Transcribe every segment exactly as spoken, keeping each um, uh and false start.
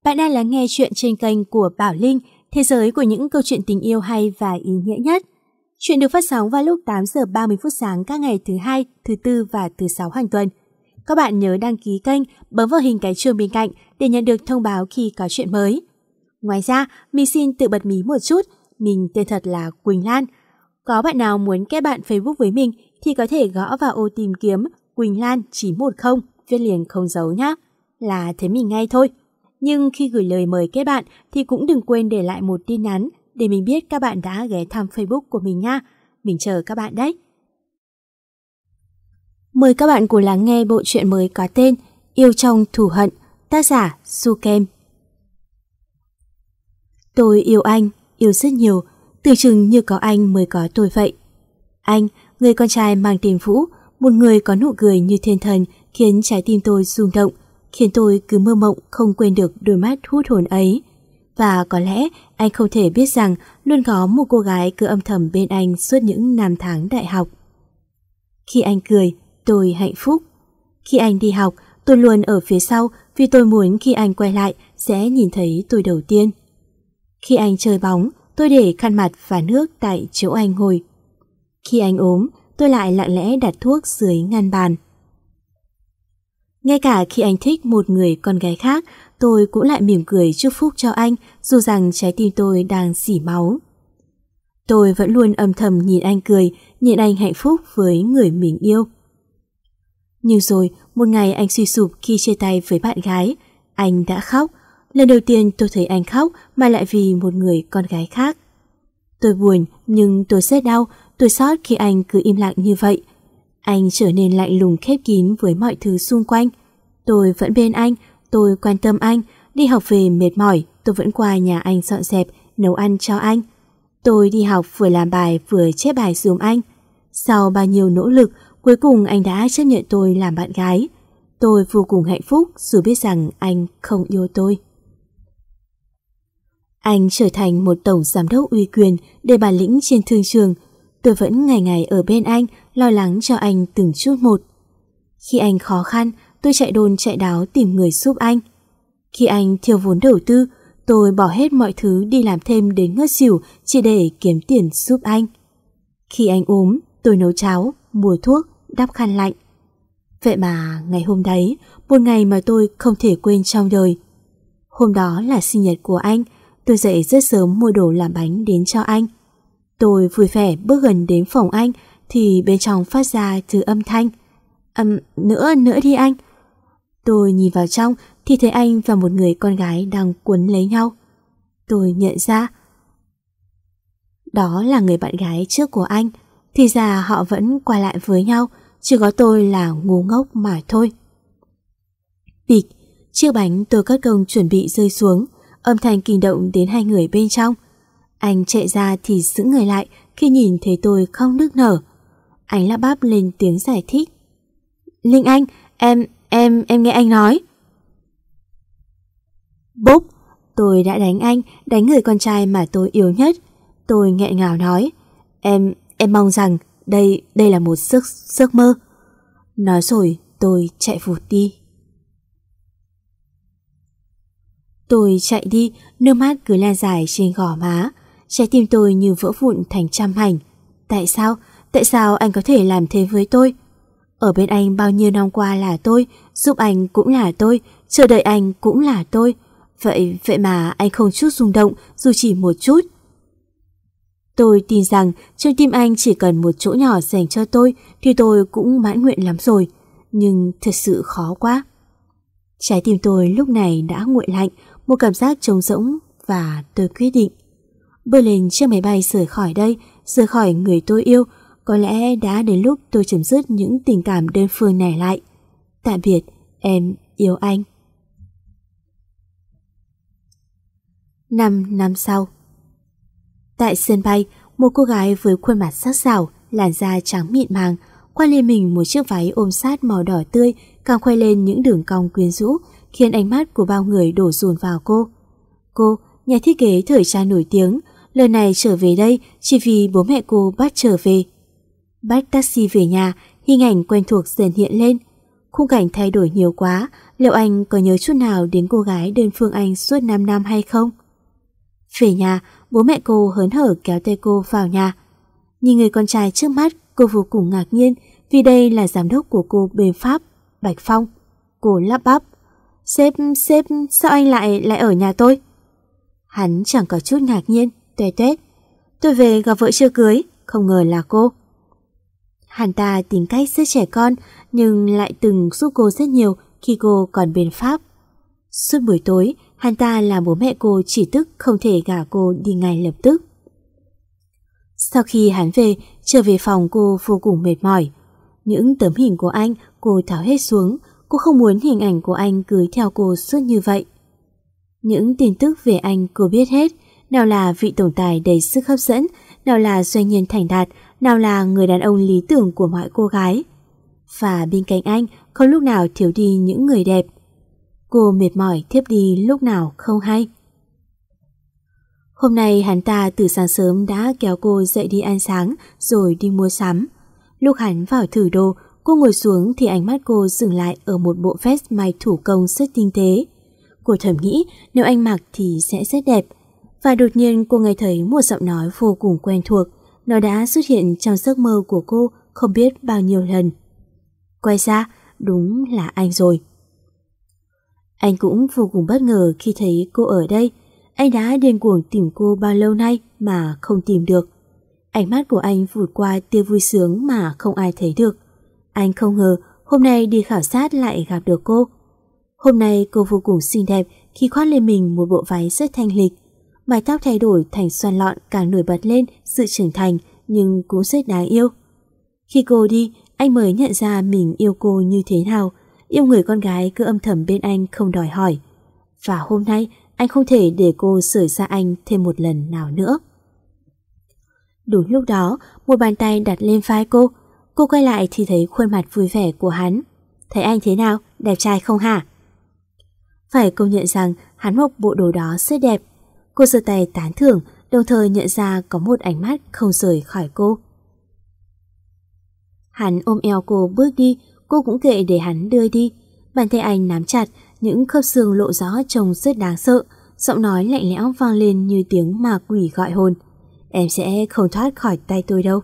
Bạn đang lắng nghe chuyện trên kênh của Bảo Linh, thế giới của những câu chuyện tình yêu hay và ý nghĩa nhất. Chuyện được phát sóng vào lúc tám giờ ba mươi phút sáng các ngày thứ hai, thứ tư và thứ sáu hàng tuần. Các bạn nhớ đăng ký kênh, bấm vào hình cái chuông bên cạnh để nhận được thông báo khi có chuyện mới. Ngoài ra, mình xin tự bật mí một chút, mình tên thật là Quỳnh Lan. Có bạn nào muốn kết bạn Facebook với mình thì có thể gõ vào ô tìm kiếm Quỳnh Lan chín một không, viết liền không dấu nhé, là thấy mình ngay thôi. Nhưng khi gửi lời mời kết bạn thì cũng đừng quên để lại một tin nhắn để mình biết các bạn đã ghé thăm Facebook của mình nha. Mình chờ các bạn đấy. Mời các bạn cùng lắng nghe bộ truyện mới có tên Yêu Trong Thù Hận, tác giả Su Kem. Tôi yêu anh, yêu rất nhiều, tưởng chừng như có anh mới có tôi vậy. Anh, người con trai mang tên Vũ, một người có nụ cười như thiên thần khiến trái tim tôi rung động, khiến tôi cứ mơ mộng không quên được đôi mắt hút hồn ấy. Và có lẽ anh không thể biết rằng luôn có một cô gái cứ âm thầm bên anh suốt những năm tháng đại học. Khi anh cười, tôi hạnh phúc. Khi anh đi học, tôi luôn ở phía sau vì tôi muốn khi anh quay lại sẽ nhìn thấy tôi đầu tiên. Khi anh chơi bóng, tôi để khăn mặt và nước tại chỗ anh ngồi. Khi anh ốm, tôi lại lặng lẽ đặt thuốc dưới ngăn bàn. Ngay cả khi anh thích một người con gái khác, tôi cũng lại mỉm cười chúc phúc cho anh, dù rằng trái tim tôi đang rỉ máu. Tôi vẫn luôn âm thầm nhìn anh cười, nhìn anh hạnh phúc với người mình yêu. Nhưng rồi, một ngày anh suy sụp khi chia tay với bạn gái. Anh đã khóc. Lần đầu tiên tôi thấy anh khóc mà lại vì một người con gái khác. Tôi buồn, nhưng tôi rất đau, tôi xót khi anh cứ im lặng như vậy. Anh trở nên lạnh lùng khép kín với mọi thứ xung quanh. Tôi vẫn bên anh, tôi quan tâm anh. Đi học về mệt mỏi, tôi vẫn qua nhà anh dọn dẹp, nấu ăn cho anh. Tôi đi học vừa làm bài vừa chép bài giùm anh. Sau bao nhiêu nỗ lực, cuối cùng anh đã chấp nhận tôi làm bạn gái. Tôi vô cùng hạnh phúc dù biết rằng anh không yêu tôi. Anh trở thành một tổng giám đốc uy quyền để bản lĩnh trên thương trường. Tôi vẫn ngày ngày ở bên anh, lo lắng cho anh từng chút một. Khi anh khó khăn, tôi chạy đôn chạy đáo tìm người giúp anh. Khi anh thiếu vốn đầu tư, tôi bỏ hết mọi thứ đi làm thêm đến ngất xỉu chỉ để kiếm tiền giúp anh. Khi anh ốm, tôi nấu cháo, mua thuốc, đắp khăn lạnh. Vậy mà ngày hôm đấy, một ngày mà tôi không thể quên trong đời. Hôm đó là sinh nhật của anh, tôi dậy rất sớm mua đồ làm bánh đến cho anh. Tôi vui vẻ bước gần đến phòng anh thì bên trong phát ra thứ âm thanh. Âm, nữa, nữa đi anh. Tôi nhìn vào trong thì thấy anh và một người con gái đang quấn lấy nhau. Tôi nhận ra đó là người bạn gái trước của anh. Thì ra họ vẫn quay lại với nhau, chỉ có tôi là ngu ngốc mà thôi. Bịch, chiếc bánh tôi cất công chuẩn bị rơi xuống, âm thanh kinh động đến hai người bên trong. Anh chạy ra thì giữ người lại khi nhìn thấy tôi không nức nở. Anh lắp bắp lên tiếng giải thích. Linh Anh, em, em, em nghe anh nói. Bốp, tôi đã đánh anh, đánh người con trai mà tôi yêu nhất. Tôi nghẹn ngào nói, em, em mong rằng đây, đây là một giấc, giấc mơ. Nói rồi tôi chạy vụt đi. Tôi chạy đi, nước mắt cứ lan dài trên gò má. Trái tim tôi như vỡ vụn thành trăm mảnh. Tại sao? Tại sao anh có thể làm thế với tôi? Ở bên anh bao nhiêu năm qua là tôi, giúp anh cũng là tôi, chờ đợi anh cũng là tôi. Vậy, vậy mà anh không chút rung động dù chỉ một chút. Tôi tin rằng trong tim anh chỉ cần một chỗ nhỏ dành cho tôi thì tôi cũng mãn nguyện lắm rồi. Nhưng thật sự khó quá. Trái tim tôi lúc này đã nguội lạnh, một cảm giác trống rỗng và tôi quyết định bước lên chiếc máy bay rời khỏi đây, rời khỏi người tôi yêu. Có lẽ đã đến lúc tôi chấm dứt những tình cảm đơn phương này lại. Tạm biệt, em yêu anh. Năm năm sau, tại sân bay, một cô gái với khuôn mặt sắc sảo, làn da trắng mịn màng, khoác lên mình một chiếc váy ôm sát màu đỏ tươi, càng khoe lên những đường cong quyến rũ, khiến ánh mắt của bao người đổ dồn vào cô. Cô, nhà thiết kế thời trang nổi tiếng, lần này trở về đây chỉ vì bố mẹ cô bắt trở về. Bắt taxi về nhà, hình ảnh quen thuộc dần hiện lên. Khung cảnh thay đổi nhiều quá, liệu anh có nhớ chút nào đến cô gái đơn phương anh suốt năm năm hay không? Về nhà, bố mẹ cô hớn hở kéo tay cô vào nhà. Nhìn người con trai trước mắt, cô vô cùng ngạc nhiên vì đây là giám đốc của cô bên Pháp, Bạch Phong. Cô lắp bắp: Sếp, sếp, sao anh lại lại ở nhà tôi? Hắn chẳng có chút ngạc nhiên, tuét tuét: Tôi về gặp vợ chưa cưới, không ngờ là cô. Hắn ta tính cách rất trẻ con nhưng lại từng giúp cô rất nhiều khi cô còn bên Pháp. Suốt buổi tối, hắn ta làm bố mẹ cô chỉ tức không thể gả cô đi ngay lập tức. Sau khi hắn về, trở về phòng cô vô cùng mệt mỏi. Những tấm hình của anh cô tháo hết xuống, cô không muốn hình ảnh của anh cứ theo cô suốt như vậy. Những tin tức về anh cô biết hết, nào là vị tổng tài đầy sức hấp dẫn, nào là doanh nhân thành đạt, nào là người đàn ông lý tưởng của mọi cô gái. Và bên cạnh anh không lúc nào thiếu đi những người đẹp. Cô mệt mỏi thiếp đi lúc nào không hay. Hôm nay hắn ta từ sáng sớm đã kéo cô dậy đi ăn sáng rồi đi mua sắm. Lúc hắn vào thử đồ, cô ngồi xuống thì ánh mắt cô dừng lại ở một bộ vest may thủ công rất tinh tế. Cô thầm nghĩ nếu anh mặc thì sẽ rất đẹp. Và đột nhiên cô nghe thấy một giọng nói vô cùng quen thuộc. Nó đã xuất hiện trong giấc mơ của cô không biết bao nhiêu lần. Quay ra, đúng là anh rồi. Anh cũng vô cùng bất ngờ khi thấy cô ở đây. Anh đã điên cuồng tìm cô bao lâu nay mà không tìm được. Ánh mắt của anh vụt qua tia vui sướng mà không ai thấy được. Anh không ngờ hôm nay đi khảo sát lại gặp được cô. Hôm nay cô vô cùng xinh đẹp khi khoác lên mình một bộ váy rất thanh lịch. Mái tóc thay đổi thành xoăn lọn càng nổi bật lên sự trưởng thành nhưng cũng rất đáng yêu. Khi cô đi, anh mới nhận ra mình yêu cô như thế nào, yêu người con gái cứ âm thầm bên anh không đòi hỏi. Và hôm nay anh không thể để cô sởi xa anh thêm một lần nào nữa. Đúng lúc đó, một bàn tay đặt lên vai cô. Cô quay lại thì thấy khuôn mặt vui vẻ của hắn. Thấy anh thế nào, đẹp trai không hả? Phải công nhận rằng hắn mặc bộ đồ đó rất đẹp. Cô giơ tay tán thưởng, đồng thời nhận ra có một ánh mắt không rời khỏi cô. Hắn ôm eo cô bước đi, cô cũng kệ để hắn đưa đi. Bàn tay anh nắm chặt, những khớp xương lộ rõ trông rất đáng sợ. Giọng nói lạnh lẽo vang lên như tiếng ma quỷ gọi hồn. Em sẽ không thoát khỏi tay tôi đâu.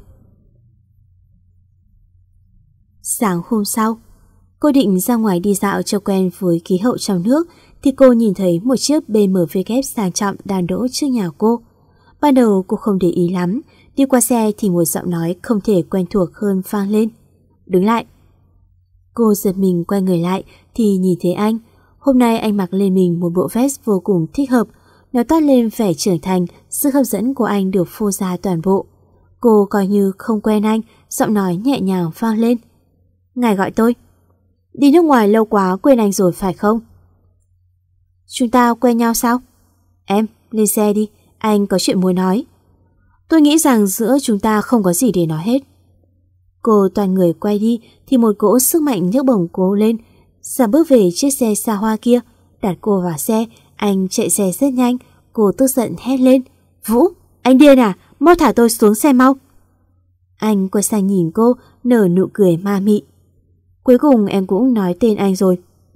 Sáng hôm sau, cô định ra ngoài đi dạo cho quen với khí hậu trong nước thì cô nhìn thấy một chiếc bê em vê sang trọng đang đỗ trước nhà cô. Ban đầu cô không để ý lắm, đi qua xe thì một giọng nói không thể quen thuộc hơn vang lên. Đứng lại. Cô giật mình quay người lại thì nhìn thấy anh. Hôm nay anh mặc lên mình một bộ vest vô cùng thích hợp. Nó toát lên vẻ trưởng thành, sức hấp dẫn của anh được phô ra toàn bộ. Cô coi như không quen anh, giọng nói nhẹ nhàng vang lên. Ngài gọi tôi. Đi nước ngoài lâu quá quên anh rồi phải không? Chúng ta quen nhau sao? Em, lên xe đi, anh có chuyện muốn nói. Tôi nghĩ rằng giữa chúng ta không có gì để nói hết. Cô toàn người quay đi thì một cỗ sức mạnh nhấc bổng cô lên, giảm bước về chiếc xe xa hoa kia, đặt cô vào xe. Anh chạy xe rất nhanh. Cô tức giận hét lên. Vũ, anh điên à, mau thả tôi xuống xe mau. Anh quay sang nhìn cô, nở nụ cười ma mị. Cuối cùng em cũng nói tên anh rồi.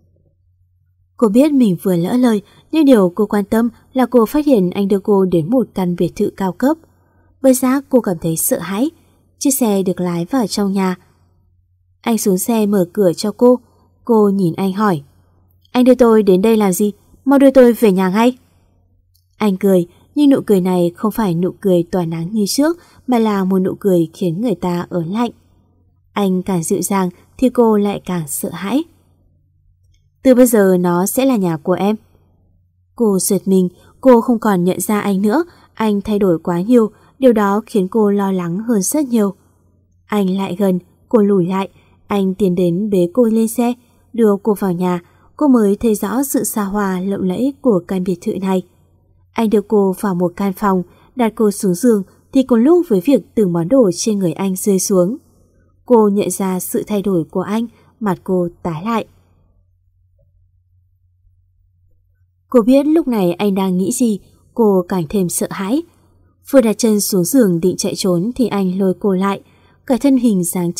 Cô biết mình vừa lỡ lời, nhưng điều cô quan tâm là cô phát hiện anh đưa cô đến một căn biệt thự cao cấp. Bây giờ cô cảm thấy sợ hãi. Chiếc xe được lái vào trong nhà. Anh xuống xe mở cửa cho cô. Cô nhìn anh hỏi. Anh đưa tôi đến đây làm gì? Mau đưa tôi về nhà ngay. Anh cười, nhưng nụ cười này không phải nụ cười tỏa nắng như trước, mà là một nụ cười khiến người ta ớn lạnh. Anh càng dịu dàng thì cô lại càng sợ hãi. Từ bây giờ nó sẽ là nhà của em. Cô giật mình, cô không còn nhận ra anh nữa. Anh thay đổi quá nhiều, điều đó khiến cô lo lắng hơn rất nhiều. Anh lại gần, cô lùi lại. Anh tiến đến bế cô lên xe, đưa cô vào nhà. Cô mới thấy rõ sự xa hoa lộng lẫy của căn biệt thự này. Anh đưa cô vào một căn phòng, đặt cô xuống giường thì cùng lúc với việc từng món đồ trên người anh rơi xuống. Cô nhận ra sự thay đổi của anh, mặt cô tái lại. Cô biết lúc này anh đang nghĩ gì, cô càng thêm sợ hãi. Vừa đặt chân xuống giường định chạy trốn thì anh lôi cô lại. Cả thân hình dáng chắc,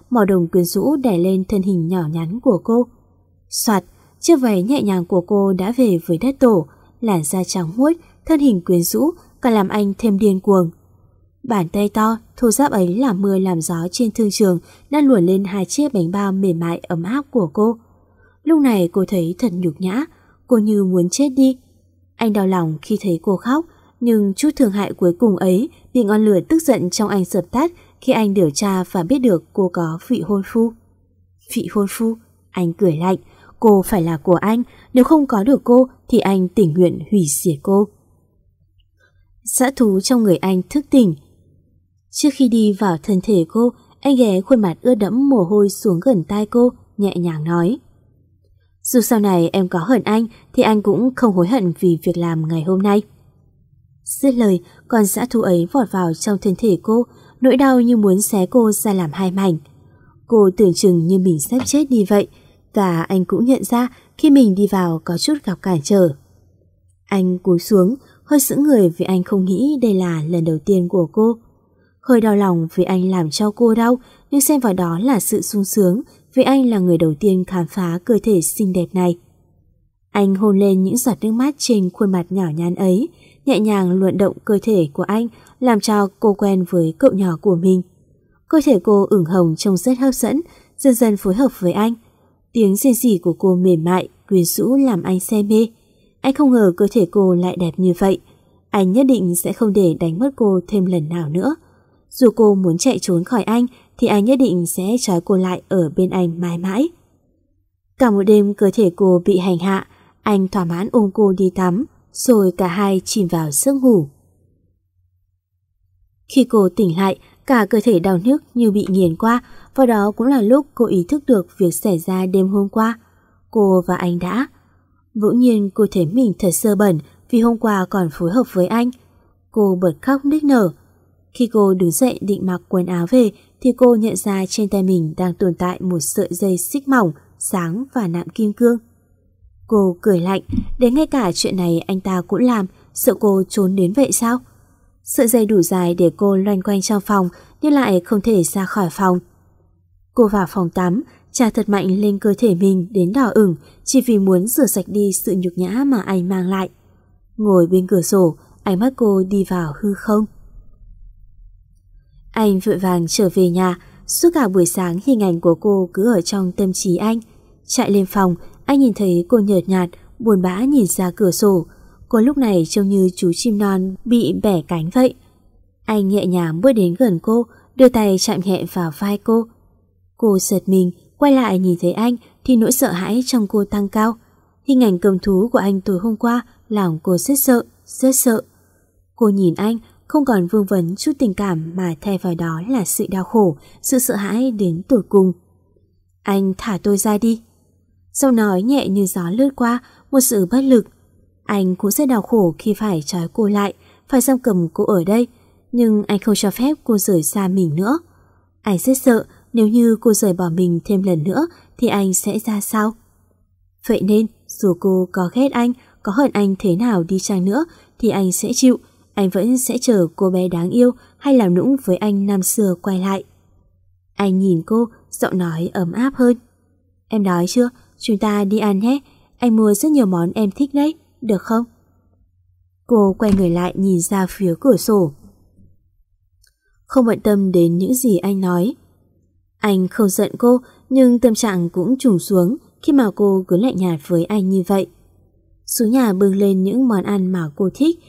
màu đồng quyến rũ đè lên thân hình nhỏ nhắn của cô. Soạt, chiếc váy nhẹ nhàng của cô đã về với đất tổ, làn da trắng muốt, thân hình quyến rũ, càng làm anh thêm điên cuồng. Bàn tay to, thô ráp ấy làm mưa làm gió trên thương trường đang luồn lên hai chiếc bánh bao mềm mại ấm áp của cô. Lúc này cô thấy thật nhục nhã, cô như muốn chết đi. Anh đau lòng khi thấy cô khóc, nhưng chút thương hại cuối cùng ấy bị ngọn lửa tức giận trong anh dập tắt khi anh điều tra và biết được cô có vị hôn phu. Vị hôn phu? Anh cười lạnh. Cô phải là của anh, nếu không có được cô thì anh tình nguyện hủy diệt cô. Dã thú trong người anh thức tỉnh. Trước khi đi vào thân thể cô, anh ghé khuôn mặt ướt đẫm mồ hôi xuống gần tai cô, nhẹ nhàng nói: dù sau này em có hận anh thì anh cũng không hối hận vì việc làm ngày hôm nay. Dứt lời, con dã thú ấy vọt vào trong thân thể cô, nỗi đau như muốn xé cô ra làm hai mảnh. Cô tưởng chừng như mình sắp chết đi vậy, và anh cũng nhận ra khi mình đi vào có chút gặp cản trở. Anh cúi xuống, hơi sững người vì anh không nghĩ đây là lần đầu tiên của cô. Hơi đau lòng vì anh làm cho cô đau, nhưng xem vào đó là sự sung sướng vì anh là người đầu tiên khám phá cơ thể xinh đẹp này. Anh hôn lên những giọt nước mắt trên khuôn mặt nhỏ nhắn ấy, nhẹ nhàng luận động cơ thể của anh, làm cho cô quen với cậu nhỏ của mình. Cơ thể cô ửng hồng trông rất hấp dẫn, dần dần phối hợp với anh. Tiếng rên rỉ của cô mềm mại, quyến rũ làm anh say mê. Anh không ngờ cơ thể cô lại đẹp như vậy. Anh nhất định sẽ không để đánh mất cô thêm lần nào nữa. Dù cô muốn chạy trốn khỏi anh thì anh nhất định sẽ trói cô lại ở bên anh mãi mãi. Cả một đêm cơ thể cô bị hành hạ, anh thỏa mãn ôm cô đi tắm, rồi cả hai chìm vào giấc ngủ. Khi cô tỉnh lại, cả cơ thể đau nhức như bị nghiền qua, và đó cũng là lúc cô ý thức được việc xảy ra đêm hôm qua. Cô và anh đã. Bỗng nhiên cô thấy mình thật sơ bẩn vì hôm qua còn phối hợp với anh. Cô bật khóc nức nở. Khi cô đứng dậy định mặc quần áo về thì cô nhận ra trên tay mình đang tồn tại một sợi dây xích mỏng, sáng và nạm kim cương. Cô cười lạnh, đến ngay cả chuyện này anh ta cũng làm, sợ cô trốn đến vậy sao? Sợi dây đủ dài để cô loanh quanh trong phòng nhưng lại không thể ra khỏi phòng. Cô vào phòng tắm, chà thật mạnh lên cơ thể mình đến đỏ ửng chỉ vì muốn rửa sạch đi sự nhục nhã mà anh mang lại. Ngồi bên cửa sổ, ánh mắt cô đi vào hư không. Anh vội vàng trở về nhà, suốt cả buổi sáng hình ảnh của cô cứ ở trong tâm trí anh. Chạy lên phòng, anh nhìn thấy cô nhợt nhạt, buồn bã nhìn ra cửa sổ. Cô lúc này trông như chú chim non bị bẻ cánh vậy. Anh nhẹ nhàng bước đến gần cô, đưa tay chạm nhẹ vào vai cô. Cô giật mình, quay lại nhìn thấy anh thì nỗi sợ hãi trong cô tăng cao. Hình ảnh cầm thú của anh tối hôm qua làm cô rất sợ, rất sợ. Cô nhìn anh, không còn vương vấn chút tình cảm mà thay vào đó là sự đau khổ, sự sợ hãi đến tột cùng. Anh thả tôi ra đi. Giọng nói nhẹ như gió lướt qua, một sự bất lực. Anh cũng rất đau khổ khi phải trói cô lại, phải giam cầm cô ở đây, nhưng anh không cho phép cô rời xa mình nữa. Anh rất sợ nếu như cô rời bỏ mình thêm lần nữa thì anh sẽ ra sao. Vậy nên dù cô có ghét anh, có hận anh thế nào đi chăng nữa thì anh sẽ chịu. Anh vẫn sẽ chờ cô bé đáng yêu hay làm nũng với anh năm xưa quay lại. Anh nhìn cô, giọng nói ấm áp hơn. Em đói chưa? Chúng ta đi ăn nhé. Anh mua rất nhiều món em thích đấy, được không? Cô quay người lại nhìn ra phía cửa sổ, không bận tâm đến những gì anh nói. Anh không giận cô, nhưng tâm trạng cũng trùng xuống khi mà cô cứ lạnh nhạt với anh như vậy. Xuống nhà bưng lên những món ăn mà cô thích.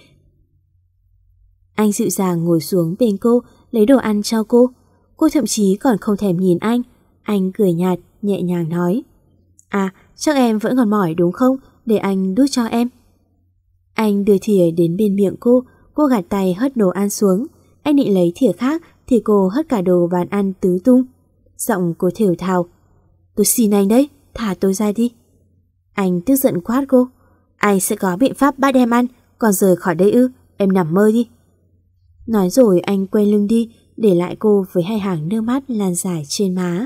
Anh dịu dàng ngồi xuống bên cô, lấy đồ ăn cho cô. Cô thậm chí còn không thèm nhìn anh. Anh cười nhạt, nhẹ nhàng nói: À, chắc em vẫn còn mỏi đúng không? Để anh đút cho em. Anh đưa thìa đến bên miệng cô, cô gạt tay hất đồ ăn xuống. Anh định lấy thìa khác thì cô hất cả đồ bàn ăn tứ tung. Giọng cô thều thào: Tôi xin anh đấy, thả tôi ra đi. Anh tức giận quát cô: Anh sẽ có biện pháp bắt em ăn, còn rời khỏi đây ư? Em nằm mơ đi. Nói rồi anh quay lưng đi, để lại cô với hai hàng nước mắt lan dài trên má.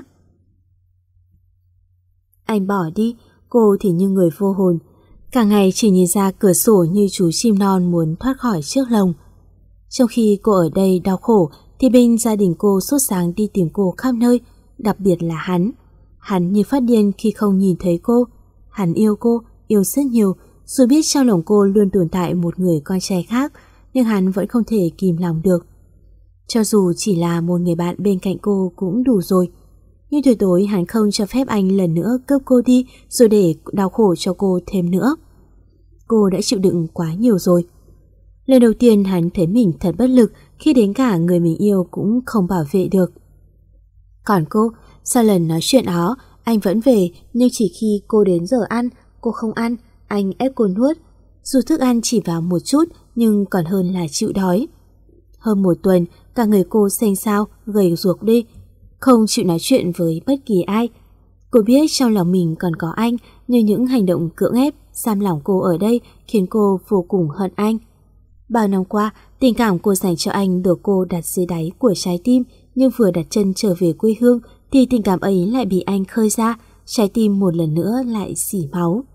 Anh bỏ đi, cô thì như người vô hồn, cả ngày chỉ nhìn ra cửa sổ như chú chim non muốn thoát khỏi chiếc lồng. Trong khi cô ở đây đau khổ thì bên gia đình cô sốt sáng đi tìm cô khắp nơi. đặc biệt là hắn. Hắn như phát điên khi không nhìn thấy cô. Hắn yêu cô, yêu rất nhiều, dù biết trong lòng cô luôn tồn tại một người con trai khác, nhưng hắn vẫn không thể kìm lòng được. Cho dù chỉ là một người bạn bên cạnh cô cũng đủ rồi. Nhưng tuyệt đối hắn không cho phép anh lần nữa cướp cô đi rồi để đau khổ cho cô thêm nữa. Cô đã chịu đựng quá nhiều rồi. Lần đầu tiên hắn thấy mình thật bất lực khi đến cả người mình yêu cũng không bảo vệ được. Còn cô, sau lần nói chuyện đó, anh vẫn về, nhưng chỉ khi cô đến giờ ăn, cô không ăn, anh ép cô nuốt. Dù thức ăn chỉ vào một chút, nhưng còn hơn là chịu đói. Hơn một tuần, cả người cô xanh xao, gầy ruột đi, không chịu nói chuyện với bất kỳ ai. Cô biết trong lòng mình còn có anh, nhưng những hành động cưỡng ép, giam lỏng cô ở đây khiến cô vô cùng hận anh. Bao năm qua, tình cảm cô dành cho anh được cô đặt dưới đáy của trái tim, nhưng vừa đặt chân trở về quê hương thì tình cảm ấy lại bị anh khơi ra, trái tim một lần nữa lại xỉ máu.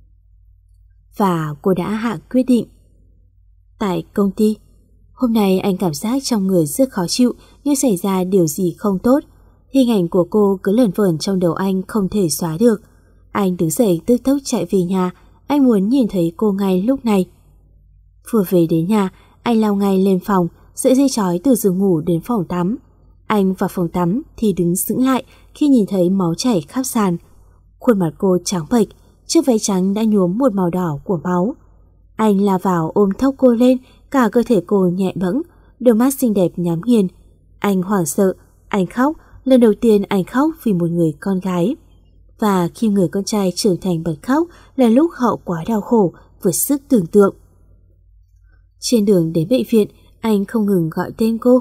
Và cô đã hạ quyết định. Tại công ty, hôm nay anh cảm giác trong người rất khó chịu, như xảy ra điều gì không tốt. Hình ảnh của cô cứ lởn vởn trong đầu anh không thể xóa được. Anh đứng dậy tức tốc chạy về nhà, anh muốn nhìn thấy cô ngay lúc này. Vừa về đến nhà, anh lao ngay lên phòng, sợi dây trói từ giường ngủ đến phòng tắm. Anh vào phòng tắm thì đứng sững lại khi nhìn thấy máu chảy khắp sàn. Khuôn mặt cô trắng bệch, chiếc váy trắng đã nhuốm một màu đỏ của máu. Anh lao vào ôm thốc cô lên, cả cơ thể cô nhẹ bẫng, đôi mắt xinh đẹp nhắm nghiền. Anh hoảng sợ, anh khóc, lần đầu tiên anh khóc vì một người con gái. Và khi người con trai trưởng thành bật khóc là lúc họ quá đau khổ, vượt sức tưởng tượng. Trên đường đến bệnh viện, anh không ngừng gọi tên cô.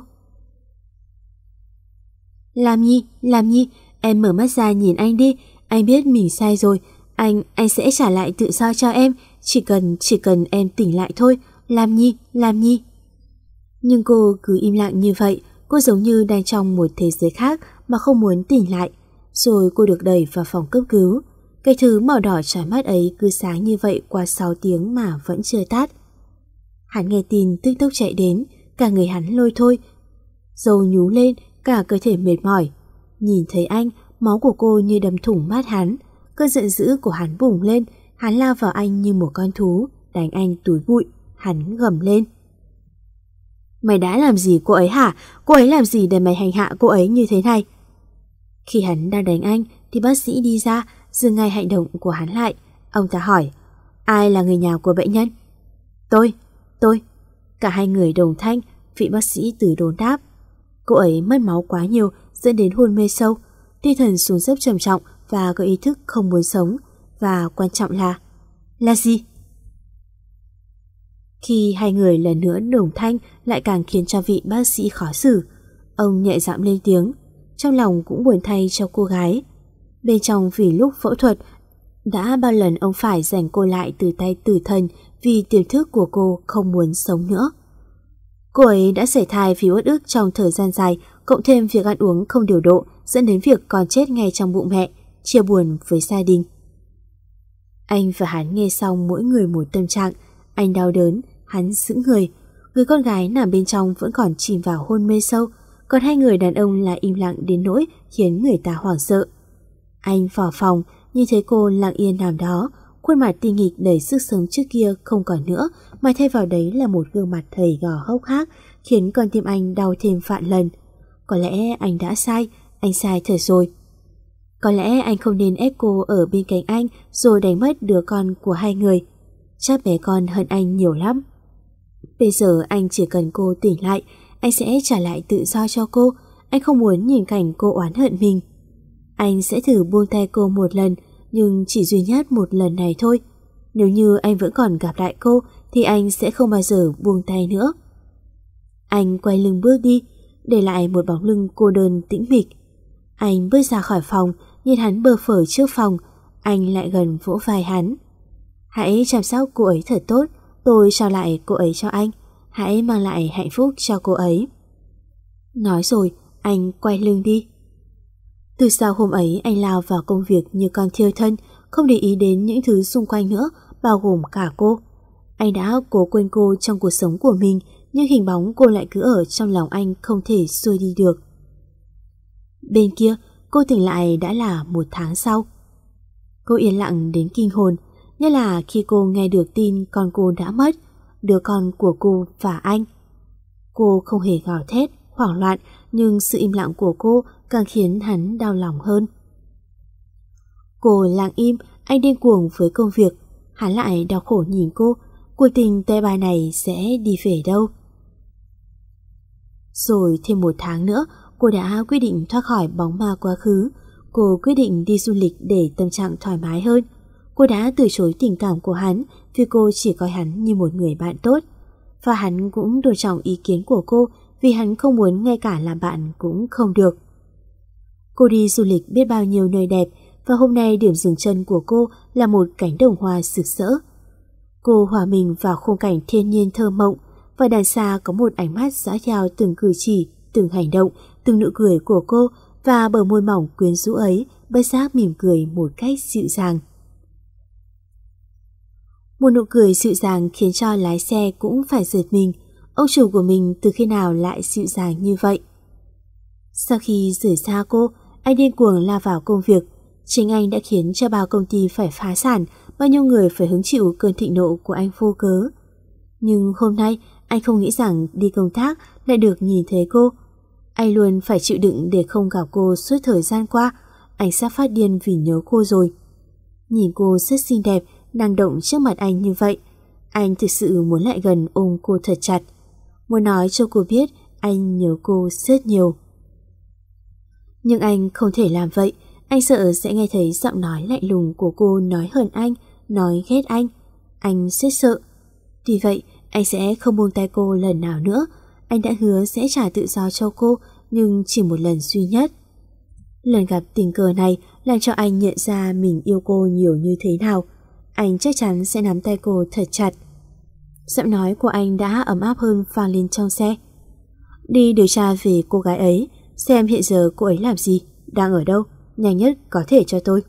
Lam Nhi, Lam Nhi, em mở mắt ra nhìn anh đi, anh biết mình sai rồi, anh, anh sẽ trả lại tự do cho em, chỉ cần, chỉ cần em tỉnh lại thôi, Lam Nhi, Lam Nhi. Nhưng cô cứ im lặng như vậy, cô giống như đang trong một thế giới khác mà không muốn tỉnh lại. Rồi cô được đẩy vào phòng cấp cứu. Cái thứ màu đỏ chói mắt ấy cứ sáng như vậy qua sáu tiếng mà vẫn chưa tắt. Hắn nghe tin tức tốc chạy đến, cả người hắn lôi thôi, dầu nhú lên, cả cơ thể mệt mỏi. Nhìn thấy anh, máu của cô như đâm thủng mắt hắn. Cơn giận dữ của hắn bùng lên, hắn lao vào anh như một con thú, đánh anh túi bụi. Hắn gầm lên. Mày đã làm gì cô ấy hả? Cô ấy làm gì để mày hành hạ cô ấy như thế này? Khi hắn đang đánh anh thì bác sĩ đi ra, dừng ngay hành động của hắn lại. Ông ta hỏi, ai là người nhà của bệnh nhân? Tôi, tôi. Cả hai người đồng thanh, vị bác sĩ từ đồn đáp. Cô ấy mất máu quá nhiều dẫn đến hôn mê sâu, tinh thần xuống dốc trầm trọng và có ý thức không muốn sống. Và quan trọng là... Là gì? Khi hai người lần nữa đồng thanh lại càng khiến cho vị bác sĩ khó xử. Ông nhẹ giọng lên tiếng, trong lòng cũng buồn thay cho cô gái. Bên trong vì lúc phẫu thuật, đã bao lần ông phải giành cô lại từ tay tử thần vì tiềm thức của cô không muốn sống nữa. Cô ấy đã sảy thai vì uất ức trong thời gian dài, cộng thêm việc ăn uống không điều độ dẫn đến việc con chết ngay trong bụng mẹ, chia buồn với gia đình. Anh và hắn nghe xong mỗi người một tâm trạng. Anh đau đớn, hắn sững người. Người con gái nằm bên trong vẫn còn chìm vào hôn mê sâu, còn hai người đàn ông là im lặng đến nỗi khiến người ta hoảng sợ. Anh vào phòng, nhìn thấy cô lặng yên nằm đó, khuôn mặt tinh nghịch đầy sức sống trước kia không còn nữa, mà thay vào đấy là một gương mặt thầy gò hốc hác, khiến con tim anh đau thêm vạn lần. Có lẽ anh đã sai, anh sai thật rồi. Có lẽ anh không nên ép cô ở bên cạnh anh rồi đánh mất đứa con của hai người. Chắc bé con hận anh nhiều lắm. Bây giờ anh chỉ cần cô tỉnh lại, anh sẽ trả lại tự do cho cô. Anh không muốn nhìn cảnh cô oán hận mình. Anh sẽ thử buông tay cô một lần, nhưng chỉ duy nhất một lần này thôi. Nếu như anh vẫn còn gặp lại cô thì anh sẽ không bao giờ buông tay nữa. Anh quay lưng bước đi, để lại một bóng lưng cô đơn tĩnh mịch. Anh bước ra khỏi phòng, nhìn hắn bơ phờ trước phòng. Anh lại gần vỗ vai hắn. Hãy chăm sóc cô ấy thật tốt, tôi trao lại cô ấy cho anh. Hãy mang lại hạnh phúc cho cô ấy. Nói rồi, anh quay lưng đi. Từ sau hôm ấy, anh lao vào công việc như con thiêu thân, không để ý đến những thứ xung quanh nữa, bao gồm cả cô. Anh đã cố quên cô trong cuộc sống của mình, nhưng hình bóng cô lại cứ ở trong lòng anh không thể xuôi đi được. Bên kia, cô tỉnh lại đã là một tháng sau. Cô yên lặng đến kinh hồn, nhất là khi cô nghe được tin con cô đã mất, đứa con của cô và anh. Cô không hề gào thét, hoảng loạn, nhưng sự im lặng của cô càng khiến hắn đau lòng hơn. Cô lặng im, anh điên cuồng với công việc, hắn lại đau khổ nhìn cô. Cuộc tình tệ bại này sẽ đi về đâu? Rồi thêm một tháng nữa, cô đã quyết định thoát khỏi bóng ma quá khứ. Cô quyết định đi du lịch để tâm trạng thoải mái hơn. Cô đã từ chối tình cảm của hắn vì cô chỉ coi hắn như một người bạn tốt. Và hắn cũng tôn trọng ý kiến của cô vì hắn không muốn ngay cả làm bạn cũng không được. Cô đi du lịch biết bao nhiêu nơi đẹp và hôm nay điểm dừng chân của cô là một cánh đồng hoa rực rỡ. Cô hòa mình vào khung cảnh thiên nhiên thơ mộng và đằng xa có một ánh mắt dõi theo từng cử chỉ, từng hành động, từng nụ cười của cô và bờ môi mỏng quyến rũ ấy bất giác mỉm cười một cách dịu dàng. Một nụ cười dịu dàng khiến cho lái xe cũng phải giật mình. Ông chủ của mình từ khi nào lại dịu dàng như vậy? Sau khi rời xa cô, anh điên cuồng lao vào công việc. Chính anh đã khiến cho bao công ty phải phá sản, bao nhiêu người phải hứng chịu cơn thịnh nộ của anh vô cớ. Nhưng hôm nay, anh không nghĩ rằng đi công tác lại được nhìn thấy cô. Anh luôn phải chịu đựng để không gặp cô suốt thời gian qua. Anh sắp phát điên vì nhớ cô rồi. Nhìn cô rất xinh đẹp, năng động trước mặt anh như vậy. Anh thực sự muốn lại gần ôm cô thật chặt. Muốn nói cho cô biết anh nhớ cô rất nhiều. Nhưng anh không thể làm vậy. Anh sợ sẽ nghe thấy giọng nói lạnh lùng của cô nói hờn anh, nói ghét anh. Anh rất sợ. Tuy vậy, anh sẽ không buông tay cô lần nào nữa. Anh đã hứa sẽ trả tự do cho cô, nhưng chỉ một lần duy nhất. Lần gặp tình cờ này làm cho anh nhận ra mình yêu cô nhiều như thế nào. Anh chắc chắn sẽ nắm tay cô thật chặt. Giọng nói của anh đã ấm áp hơn vang lên trong xe. Đi điều tra về cô gái ấy, xem hiện giờ cô ấy làm gì, đang ở đâu, nhanh nhất có thể cho tôi.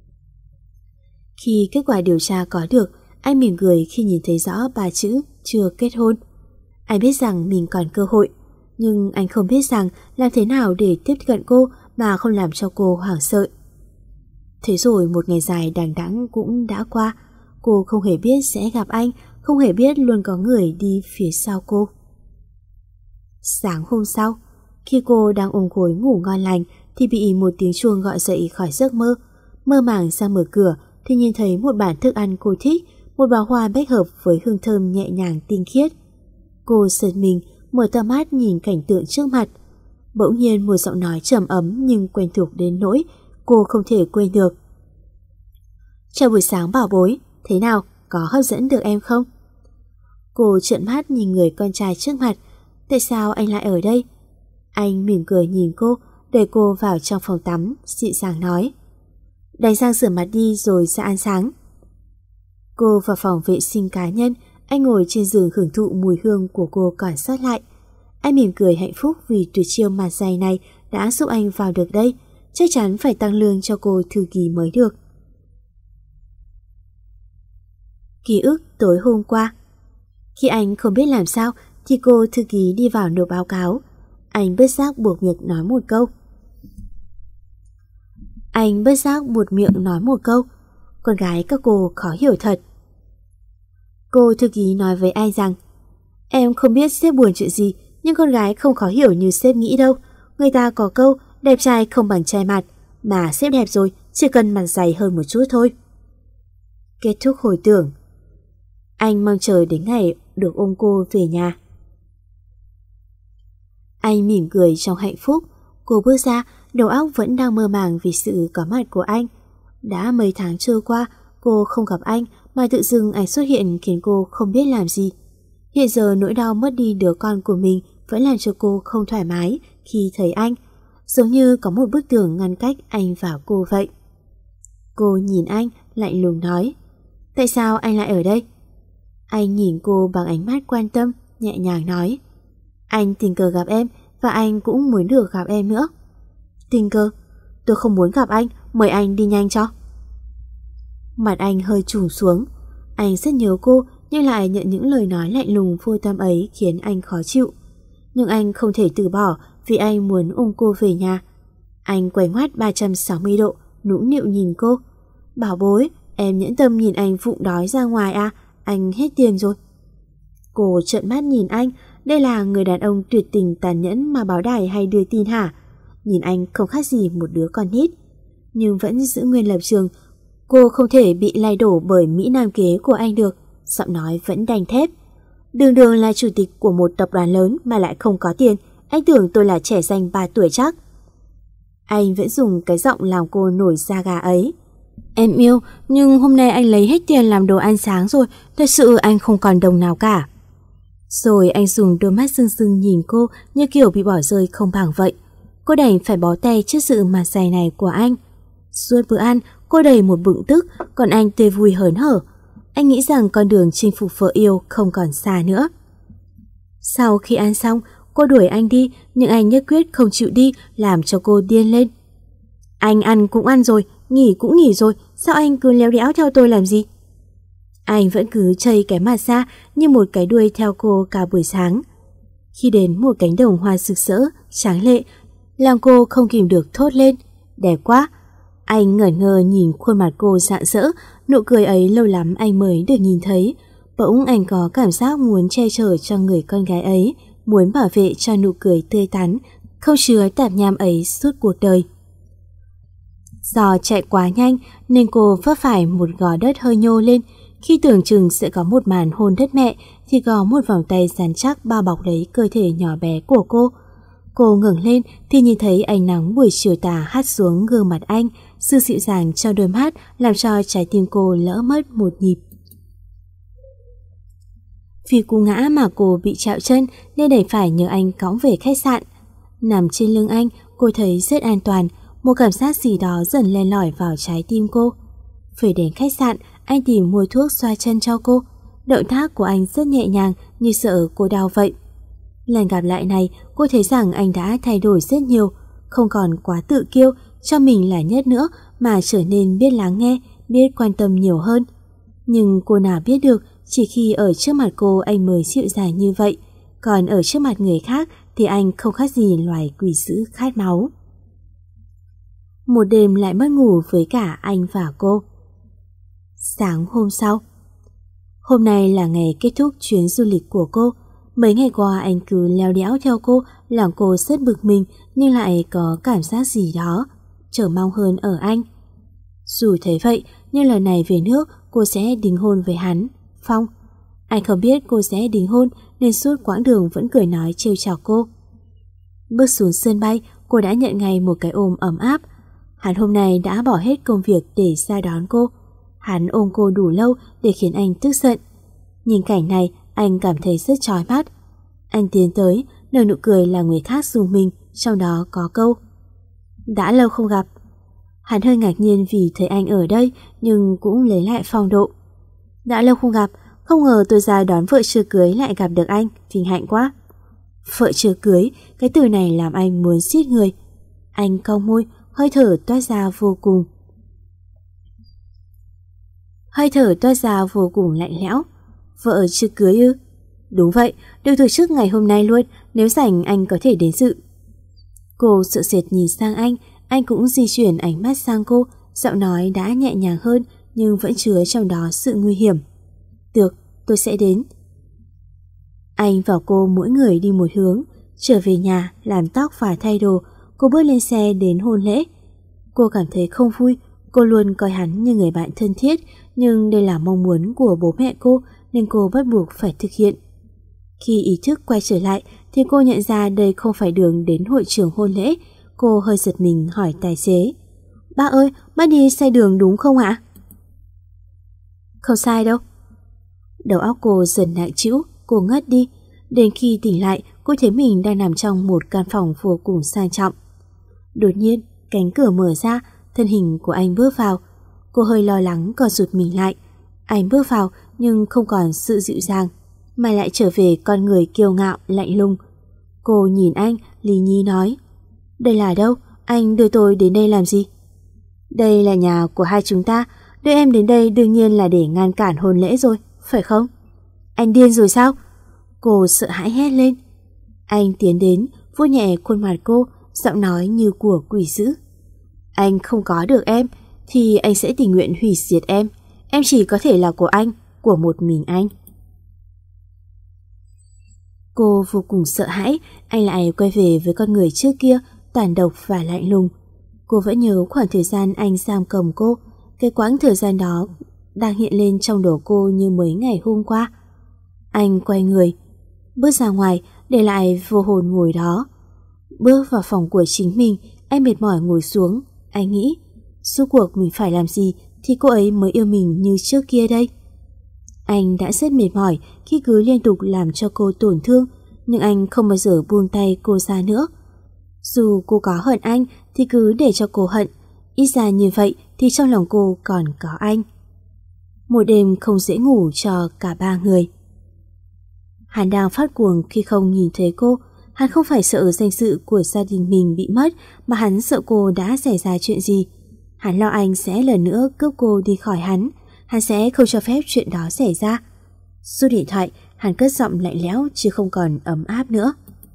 Khi kết quả điều tra có được, anh mỉm cười khi nhìn thấy rõ ba chữ chưa kết hôn. Anh biết rằng mình còn cơ hội, nhưng anh không biết rằng làm thế nào để tiếp cận cô mà không làm cho cô hoảng sợ. Thế rồi một ngày dài đằng đẵng cũng đã qua. Cô không hề biết sẽ gặp anh, không hề biết luôn có người đi phía sau cô. Sáng hôm sau, khi cô đang ôm gối ngủ ngon lành thì bị một tiếng chuông gọi dậy khỏi giấc mơ. Mơ màng ra mở cửa thì nhìn thấy một bản thức ăn cô thích, một bó hoa bách hợp với hương thơm nhẹ nhàng tinh khiết. Cô giật mình, mở to mắt nhìn cảnh tượng trước mặt. Bỗng nhiên một giọng nói trầm ấm nhưng quen thuộc đến nỗi cô không thể quên được. Chào buổi sáng bảo bối, thế nào, có hấp dẫn được em không? Cô trợn mắt nhìn người con trai trước mặt. Tại sao anh lại ở đây? Anh mỉm cười nhìn cô, đẩy cô vào trong phòng tắm, dịu dàng nói. Đánh răng rửa mặt đi rồi ra ăn sáng. Cô vào phòng vệ sinh cá nhân, anh ngồi trên giường hưởng thụ mùi hương của cô còn sót lại. Anh mỉm cười hạnh phúc vì tuyệt chiêu mặt dày này đã giúp anh vào được đây, chắc chắn phải tăng lương cho cô thư ký mới được. Ký ức tối hôm qua. Khi anh không biết làm sao thì cô thư ký đi vào nộp báo cáo. Anh bất giác buộc miệng nói một câu. Anh bất giác buột miệng nói một câu. Con gái các cô khó hiểu thật. Cô thư ký nói với anh rằng, em không biết sếp buồn chuyện gì, nhưng con gái không khó hiểu như sếp nghĩ đâu. Người ta có câu đẹp trai không bằng trai mặt, mà sếp đẹp rồi, chỉ cần mặt dày hơn một chút thôi. Kết thúc hồi tưởng. Anh mong chờ đến ngày được ôm cô về nhà. Anh mỉm cười trong hạnh phúc. Cô bước ra, đầu óc vẫn đang mơ màng vì sự có mặt của anh. Đã mấy tháng trôi qua, cô không gặp anh mà tự dưng anh xuất hiện khiến cô không biết làm gì. Hiện giờ nỗi đau mất đi đứa con của mình vẫn làm cho cô không thoải mái khi thấy anh, giống như có một bức tường ngăn cách anh và cô vậy. Cô nhìn anh, lạnh lùng nói, tại sao anh lại ở đây? Anh nhìn cô bằng ánh mắt quan tâm, nhẹ nhàng nói, anh tình cờ gặp em và anh cũng muốn được gặp em nữa. Tình cờ? Tôi không muốn gặp anh, mời anh đi nhanh cho. Mặt anh hơi trùng xuống. Anh rất nhớ cô nhưng lại nhận những lời nói lạnh lùng vô tâm ấy khiến anh khó chịu. Nhưng anh không thể từ bỏ vì anh muốn ôm cô về nhà. Anh quay ngoắt ba trăm sáu mươi độ, nũng nịu nhìn cô. Bảo bối, em nhẫn tâm nhìn anh vụng đói ra ngoài à, anh hết tiền rồi. Cô trợn mắt nhìn anh, đây là người đàn ông tuyệt tình tàn nhẫn mà báo đài hay đưa tin hả? Nhìn anh không khác gì một đứa con nít. Nhưng vẫn giữ nguyên lập trường, cô không thể bị lay đổ bởi mỹ nam kế của anh được, giọng nói vẫn đanh thép. Đường Đường là chủ tịch của một tập đoàn lớn mà lại không có tiền, anh tưởng tôi là trẻ danh ba tuổi chắc. Anh vẫn dùng cái giọng làm cô nổi da gà ấy. Em yêu, nhưng hôm nay anh lấy hết tiền làm đồ ăn sáng rồi, thật sự anh không còn đồng nào cả. Rồi anh dùng đôi mắt sưng sưng nhìn cô như kiểu bị bỏ rơi không bằng vậy. Cô đành phải bó tay trước sự mặt dày này của anh. Suốt bữa ăn, cô đầy một bụng tức, còn anh tươi vui hớn hở. Anh nghĩ rằng con đường chinh phục vợ yêu không còn xa nữa. Sau khi ăn xong, cô đuổi anh đi, nhưng anh nhất quyết không chịu đi, làm cho cô điên lên. Anh ăn cũng ăn rồi, nghỉ cũng nghỉ rồi, sao anh cứ léo đéo theo tôi làm gì? Anh vẫn cứ chây cái mặt ra như một cái đuôi theo cô cả buổi sáng. Khi đến một cánh đồng hoa rực rỡ, tráng lệ, làm cô không kìm được thốt lên. Đẹp quá! Anh ngẩn ngơ nhìn khuôn mặt cô rạng rỡ, nụ cười ấy lâu lắm anh mới được nhìn thấy. Bỗng anh có cảm giác muốn che chở cho người con gái ấy, muốn bảo vệ cho nụ cười tươi tắn, không chứa tạp nham ấy suốt cuộc đời. Do chạy quá nhanh nên cô vấp phải một gò đất hơi nhô lên. Khi tưởng chừng sẽ có một màn hôn đất mẹ thì có một vòng tay rắn chắc bao bọc lấy cơ thể nhỏ bé của cô. Cô ngẩng lên thì nhìn thấy ánh nắng buổi chiều tà hắt xuống gương mặt anh, sự dịu dàng trong đôi mắt làm cho trái tim cô lỡ mất một nhịp. Vì cú ngã mà cô bị trạo chân nên đành phải nhờ anh cõng về khách sạn. Nằm trên lưng anh, cô thấy rất an toàn, một cảm giác gì đó dần len lỏi vào trái tim cô. Về đến khách sạn, anh tìm mua thuốc xoa chân cho cô. Động tác của anh rất nhẹ nhàng như sợ cô đau vậy. Lần gặp lại này, cô thấy rằng anh đã thay đổi rất nhiều, không còn quá tự kiêu, cho mình là nhất nữa mà trở nên biết lắng nghe, biết quan tâm nhiều hơn. Nhưng cô nào biết được, chỉ khi ở trước mặt cô anh mới dịu dàng như vậy, còn ở trước mặt người khác thì anh không khác gì loài quỷ dữ khát máu. Một đêm lại mất ngủ với cả anh và cô. Sáng hôm sau, hôm nay là ngày kết thúc chuyến du lịch của cô. Mấy ngày qua anh cứ leo đéo theo cô, làm cô rất bực mình nhưng lại có cảm giác gì đó chờ mong hơn ở anh. Dù thấy vậy, nhưng lần này về nước cô sẽ đính hôn với hắn, Phong. Anh không biết cô sẽ đính hôn nên suốt quãng đường vẫn cười nói trêu chọc cô. Bước xuống sân bay, cô đã nhận ngay một cái ôm ấm áp. Hắn hôm nay đã bỏ hết công việc để ra đón cô. Hắn ôm cô đủ lâu để khiến anh tức giận. Nhìn cảnh này, anh cảm thấy rất chói mắt. Anh tiến tới, nở nụ cười làm người khác rùng mình, trong đó có câu: đã lâu không gặp. Hắn hơi ngạc nhiên vì thấy anh ở đây, nhưng cũng lấy lại phong độ. Đã lâu không gặp, không ngờ tôi ra đón vợ chưa cưới lại gặp được anh, vinh hạnh quá. Vợ chưa cưới, cái từ này làm anh muốn giết người. Anh cau môi, hơi thở toát ra vô cùng. Hơi thở toát ra vô cùng lạnh lẽo. Vợ chưa cưới ư? Đúng vậy, được tổ chức ngày hôm nay luôn, nếu rảnh anh có thể đến dự. Cô sợ sệt nhìn sang anh, anh cũng di chuyển ánh mắt sang cô, giọng nói đã nhẹ nhàng hơn nhưng vẫn chứa trong đó sự nguy hiểm. Được, tôi sẽ đến. Anh và cô mỗi người đi một hướng, trở về nhà, làm tóc và thay đồ, cô bước lên xe đến hôn lễ. Cô cảm thấy không vui, cô luôn coi hắn như người bạn thân thiết, nhưng đây là mong muốn của bố mẹ cô nên cô bắt buộc phải thực hiện. Khi ý thức quay trở lại thì cô nhận ra đây không phải đường đến hội trường hôn lễ. Cô hơi giật mình hỏi tài xế: Ba ơi, bác đi sai đường đúng không ạ? Không sai đâu. Đầu óc cô dần nặng trĩu, cô ngất đi. Đến khi tỉnh lại, cô thấy mình đang nằm trong một căn phòng vô cùng sang trọng. Đột nhiên, cánh cửa mở ra, thân hình của anh bước vào. Cô hơi lo lắng còn rụt mình lại. Anh bước vào nhưng không còn sự dịu dàng, mà lại trở về con người kiêu ngạo, lạnh lùng. Cô nhìn anh, lý nhí nói: Đây là đâu? Anh đưa tôi đến đây làm gì? Đây là nhà của hai chúng ta. Đưa em đến đây đương nhiên là để ngăn cản hôn lễ rồi, phải không? Anh điên rồi sao? Cô sợ hãi hét lên. Anh tiến đến, vuốt nhẹ khuôn mặt cô, giọng nói như của quỷ dữ. Anh không có được em thì anh sẽ tình nguyện hủy diệt em. Em chỉ có thể là của anh, của một mình anh. Cô vô cùng sợ hãi, anh lại quay về với con người trước kia, tàn độc và lạnh lùng. Cô vẫn nhớ khoảng thời gian anh giam cầm cô, cái quãng thời gian đó đang hiện lên trong đầu cô như mấy ngày hôm qua. Anh quay người, bước ra ngoài, để lại vô hồn ngồi đó. Bước vào phòng của chính mình, anh mệt mỏi ngồi xuống. Anh nghĩ, suốt cuộc mình phải làm gì thì cô ấy mới yêu mình như trước kia đây. Anh đã rất mệt mỏi khi cứ liên tục làm cho cô tổn thương, nhưng anh không bao giờ buông tay cô ra nữa. Dù cô có hận anh thì cứ để cho cô hận, ít ra như vậy thì trong lòng cô còn có anh. Một đêm không dễ ngủ cho cả ba người. Hắn đang phát cuồng khi không nhìn thấy cô. Hắn không phải sợ danh dự của gia đình mình bị mất, mà hắn sợ cô đã xảy ra chuyện gì. Hắn lo anh sẽ lần nữa cướp cô đi khỏi hắn. Hắn sẽ không cho phép chuyện đó xảy ra. Rút điện thoại, hắn cất giọng lạnh lẽo chứ không còn ấm áp nữa.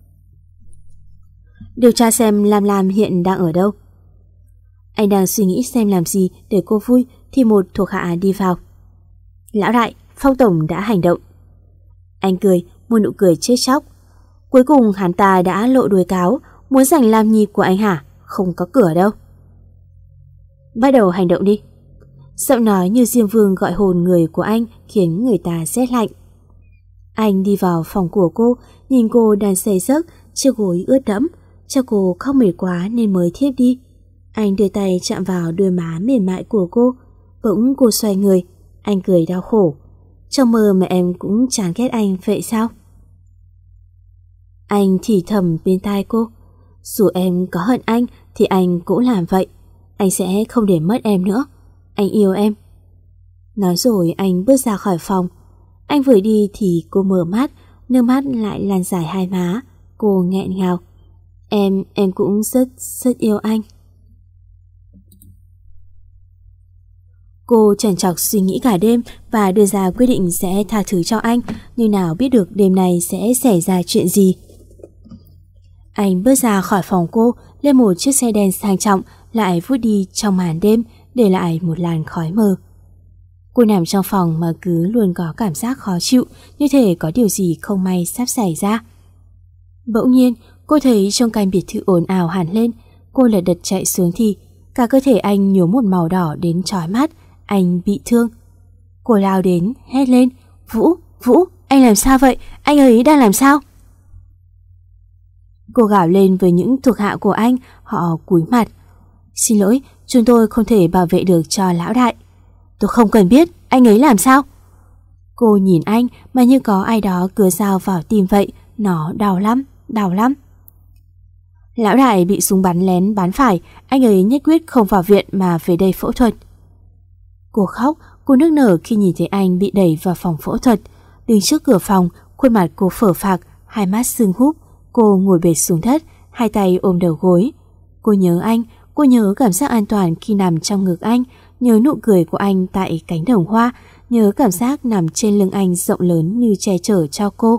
Điều tra xem Lam Lam hiện đang ở đâu. Anh đang suy nghĩ xem làm gì để cô vui thì một thuộc hạ đi vào. Lão đại, Phong tổng đã hành động. Anh cười, một nụ cười chết chóc. Cuối cùng hắn ta đã lộ đuôi cáo, muốn giành Lam Nhi của anh hả? Không có cửa đâu. Bắt đầu hành động đi. Giọng nói như Diêm Vương gọi hồn người của anh khiến người ta rét lạnh. Anh đi vào phòng của cô, nhìn cô đang say giấc, chiếc gối ướt đẫm, cho cô khóc mệt quá nên mới thiếp đi. Anh đưa tay chạm vào đôi má mềm mại của cô, bỗng cô xoay người. Anh cười đau khổ. Trong mơ mà em cũng chán ghét anh vậy sao? Anh thì thầm bên tai cô. Dù em có hận anh thì anh cũng làm vậy. Anh sẽ không để mất em nữa. Anh yêu em. Nói rồi anh bước ra khỏi phòng. Anh vừa đi thì cô mở mắt, nước mắt lại lan dài hai má. Cô nghẹn ngào. Em, em cũng rất, rất yêu anh. Cô trằn trọc suy nghĩ cả đêm và đưa ra quyết định sẽ tha thứ cho anh, nhưng nào biết được đêm nay sẽ xảy ra chuyện gì. Anh bước ra khỏi phòng cô, lên một chiếc xe đen sang trọng, lại vút đi trong màn đêm, để lại một làn khói mờ. Cô nằm trong phòng mà cứ luôn có cảm giác khó chịu, như thể có điều gì không may sắp xảy ra. Bỗng nhiên, cô thấy trong căn biệt thự ồn ào hẳn lên. Cô lật đật chạy xuống thì cả cơ thể anh nhuốm một màu đỏ đến chói mắt. Anh bị thương. Cô lao đến, hét lên. Vũ, Vũ, anh làm sao vậy? Anh ấy đang làm sao? Cô gào lên với những thuộc hạ của anh. Họ cúi mặt. Xin lỗi, chúng tôi không thể bảo vệ được cho lão đại. Tôi không cần biết anh ấy làm sao. Cô nhìn anh mà như có ai đó cứa dao vào tim vậy. Nó đau lắm, đau lắm. Lão đại bị súng bắn lén bắn phải. Anh ấy nhất quyết không vào viện mà về đây phẫu thuật. Cô khóc, cô nức nở khi nhìn thấy anh bị đẩy vào phòng phẫu thuật. Đứng trước cửa phòng, khuôn mặt cô phở phạc, hai mắt sưng húp. Cô ngồi bệt xuống đất, hai tay ôm đầu gối. Cô nhớ anh, cô nhớ cảm giác an toàn khi nằm trong ngực anh, nhớ nụ cười của anh tại cánh đồng hoa, nhớ cảm giác nằm trên lưng anh rộng lớn như che chở cho cô.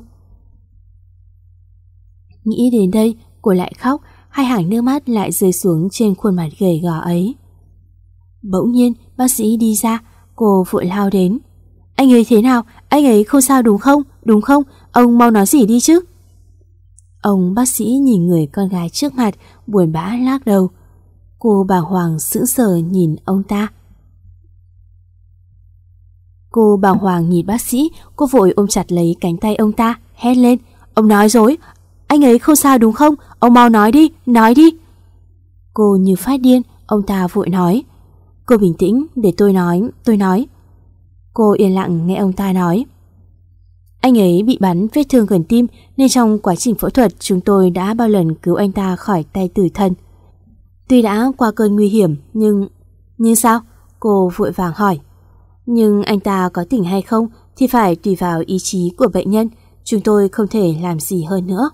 Nghĩ đến đây, cô lại khóc, hai hàng nước mắt lại rơi xuống trên khuôn mặt gầy gò ấy. Bỗng nhiên, bác sĩ đi ra, cô vội lao đến. Anh ấy thế nào? Anh ấy không sao đúng không? Đúng không? Ông mau nói gì đi chứ? Ông bác sĩ nhìn người con gái trước mặt, buồn bã lắc đầu. Cô bàng hoàng sững sờ nhìn ông ta. Cô bàng hoàng nhìn bác sĩ, cô vội ôm chặt lấy cánh tay ông ta, hét lên. Ông nói dối, anh ấy không sao đúng không? Ông mau nói đi, nói đi. Cô như phát điên, ông ta vội nói. Cô bình tĩnh, để tôi nói, tôi nói. Cô yên lặng nghe ông ta nói. Anh ấy bị bắn vết thương gần tim nên trong quá trình phẫu thuật chúng tôi đã bao lần cứu anh ta khỏi tay tử thần. Tuy đã qua cơn nguy hiểm nhưng... Nhưng sao? Cô vội vàng hỏi. Nhưng anh ta có tỉnh hay không thì phải tùy vào ý chí của bệnh nhân. Chúng tôi không thể làm gì hơn nữa.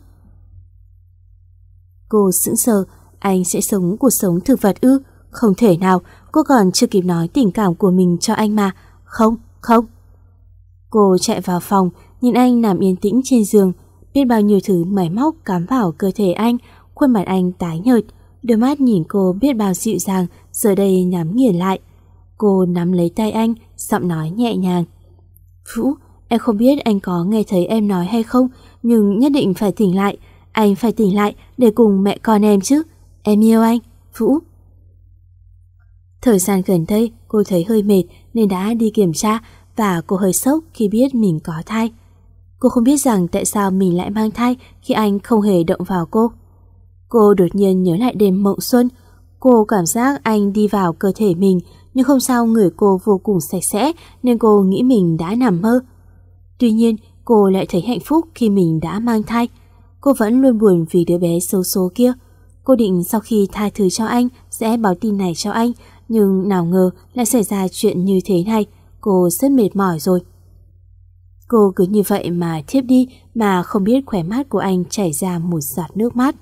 Cô sững sờ. Anh sẽ sống cuộc sống thực vật ư? Không thể nào. Cô còn chưa kịp nói tình cảm của mình cho anh mà. Không, không. Cô chạy vào phòng, nhìn anh nằm yên tĩnh trên giường. Biết bao nhiêu thứ máy móc cắm vào cơ thể anh. Khuôn mặt anh tái nhợt, đôi mắt nhìn cô biết bao dịu dàng giờ đây nhắm nghiền lại. Cô nắm lấy tay anh, giọng nói nhẹ nhàng. Vũ, em không biết anh có nghe thấy em nói hay không, nhưng nhất định phải tỉnh lại. Anh phải tỉnh lại để cùng mẹ con em chứ. Em yêu anh, Vũ. Thời gian gần đây cô thấy hơi mệt nên đã đi kiểm tra và cô hơi sốc khi biết mình có thai. Cô không biết rằng tại sao mình lại mang thai khi anh không hề động vào cô. Cô đột nhiên nhớ lại đêm mộng xuân. Cô cảm giác anh đi vào cơ thể mình, nhưng không sao, người cô vô cùng sạch sẽ nên cô nghĩ mình đã nằm mơ. Tuy nhiên cô lại thấy hạnh phúc khi mình đã mang thai. Cô vẫn luôn buồn vì đứa bé xấu số kia. Cô định sau khi tha thứ cho anh sẽ báo tin này cho anh, nhưng nào ngờ lại xảy ra chuyện như thế này. Cô rất mệt mỏi rồi. Cô cứ như vậy mà thiếp đi mà không biết khóe mắt của anh chảy ra một giọt nước mắt.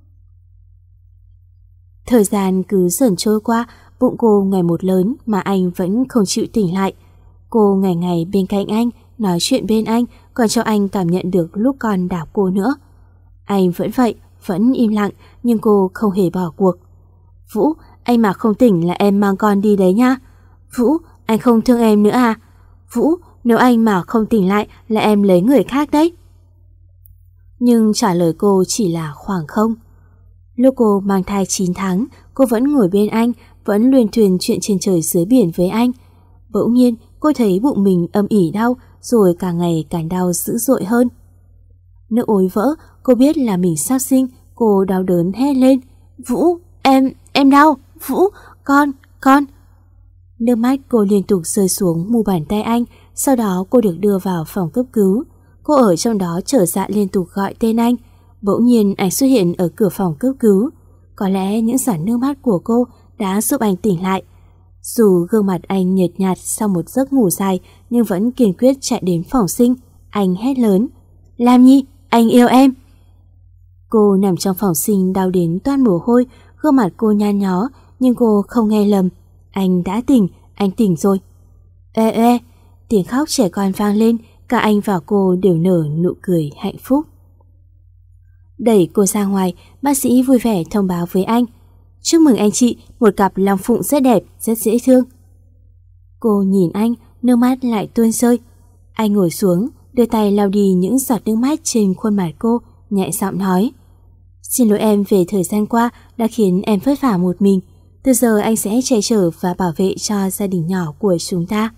Thời gian cứ dần trôi qua, bụng cô ngày một lớn mà anh vẫn không chịu tỉnh lại. Cô ngày ngày bên cạnh anh, nói chuyện bên anh, còn cho anh cảm nhận được lúc con đảo cô nữa. Anh vẫn vậy, vẫn im lặng, nhưng cô không hề bỏ cuộc. Vũ, anh mà không tỉnh là em mang con đi đấy nha. Vũ, anh không thương em nữa à? Vũ, nếu anh mà không tỉnh lại là em lấy người khác đấy. Nhưng trả lời cô chỉ là khoảng không. Lúc cô mang thai chín tháng, cô vẫn ngồi bên anh, vẫn luyên thuyên chuyện trên trời dưới biển với anh. Bỗng nhiên, cô thấy bụng mình âm ỉ đau, rồi càng ngày càng đau dữ dội hơn. Nước ối vỡ, cô biết là mình sắp sinh, cô đau đớn hét lên. Vũ, em, em đau, Vũ, con, con. Nước mắt cô liên tục rơi xuống mu bàn tay anh, sau đó cô được đưa vào phòng cấp cứu. Cô ở trong đó trở dạ liên tục gọi tên anh. Bỗng nhiên anh xuất hiện ở cửa phòng cấp cứu. Có lẽ những giọt nước mắt của cô đã giúp anh tỉnh lại. Dù gương mặt anh nhợt nhạt sau một giấc ngủ dài, nhưng vẫn kiên quyết chạy đến phòng sinh. Anh hét lớn. Lam Nhi, anh yêu em. Cô nằm trong phòng sinh đau đến toát mồ hôi, gương mặt cô nhăn nhó, nhưng cô không nghe lầm. Anh đã tỉnh, anh tỉnh rồi. Ê ê, tiếng khóc trẻ con vang lên, cả anh và cô đều nở nụ cười hạnh phúc. Đẩy cô ra ngoài, bác sĩ vui vẻ thông báo với anh. Chúc mừng anh chị, một cặp long phụng rất đẹp, rất dễ thương. Cô nhìn anh, nước mắt lại tuôn rơi. Anh ngồi xuống, đưa tay lau đi những giọt nước mắt trên khuôn mặt cô, nhẹ giọng nói. Xin lỗi em về thời gian qua đã khiến em vất vả một mình. Từ giờ anh sẽ che chở và bảo vệ cho gia đình nhỏ của chúng ta.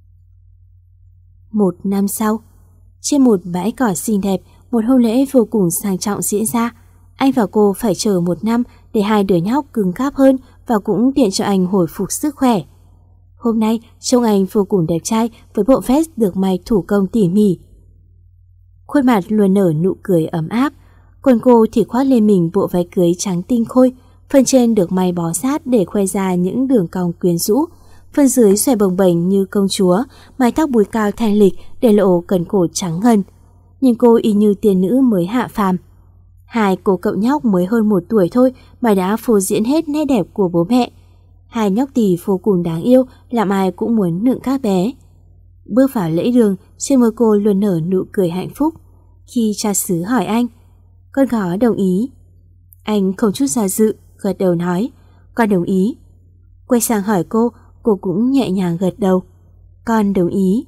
Một năm sau, trên một bãi cỏ xinh đẹp, một hôn lễ vô cùng sang trọng diễn ra. Anh và cô phải chờ một năm để hai đứa nhóc cứng cáp hơn và cũng tiện cho anh hồi phục sức khỏe. Hôm nay, trông anh vô cùng đẹp trai với bộ vest được may thủ công tỉ mỉ. Khuôn mặt luôn nở nụ cười ấm áp, còn cô thì khoác lên mình bộ váy cưới trắng tinh khôi, phần trên được may bó sát để khoe ra những đường cong quyến rũ, phần dưới xòe bồng bềnh như công chúa, mái tóc búi cao thanh lịch để lộ cần cổ trắng ngần. Nhưng cô y như tiên nữ mới hạ phàm. Hai cô cậu nhóc mới hơn một tuổi thôi mà đã phô diễn hết nét đẹp của bố mẹ. Hai nhóc tỳ vô cùng đáng yêu, làm ai cũng muốn nựng các bé. Bước vào lễ đường, trên môi cô luôn nở nụ cười hạnh phúc. Khi cha xứ hỏi anh, con có đồng ý? Anh không chút do dự, gật đầu nói, con đồng ý. Quay sang hỏi cô, cô cũng nhẹ nhàng gật đầu, con đồng ý.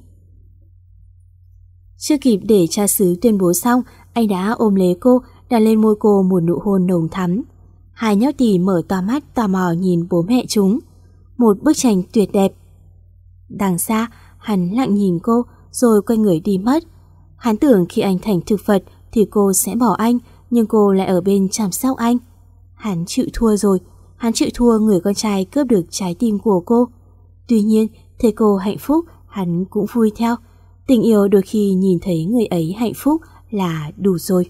Chưa kịp để cha xứ tuyên bố xong, anh đã ôm lấy cô, đặt lên môi cô một nụ hôn nồng thắm. Hai nhóc tỳ mở to mắt tò mò nhìn bố mẹ chúng. Một bức tranh tuyệt đẹp. Đằng xa, hắn lặng nhìn cô rồi quay người đi mất. Hắn tưởng khi anh thành thực vật thì cô sẽ bỏ anh, nhưng cô lại ở bên chăm sóc anh. Hắn chịu thua rồi, hắn chịu thua người con trai cướp được trái tim của cô. Tuy nhiên, thấy cô hạnh phúc, hắn cũng vui theo. Tình yêu đôi khi nhìn thấy người ấy hạnh phúc là đủ rồi.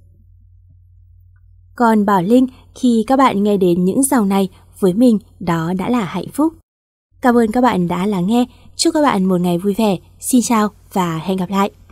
Còn Bảo Linh, khi các bạn nghe đến những dòng này, với mình đó đã là hạnh phúc. Cảm ơn các bạn đã lắng nghe. Chúc các bạn một ngày vui vẻ. Xin chào và hẹn gặp lại.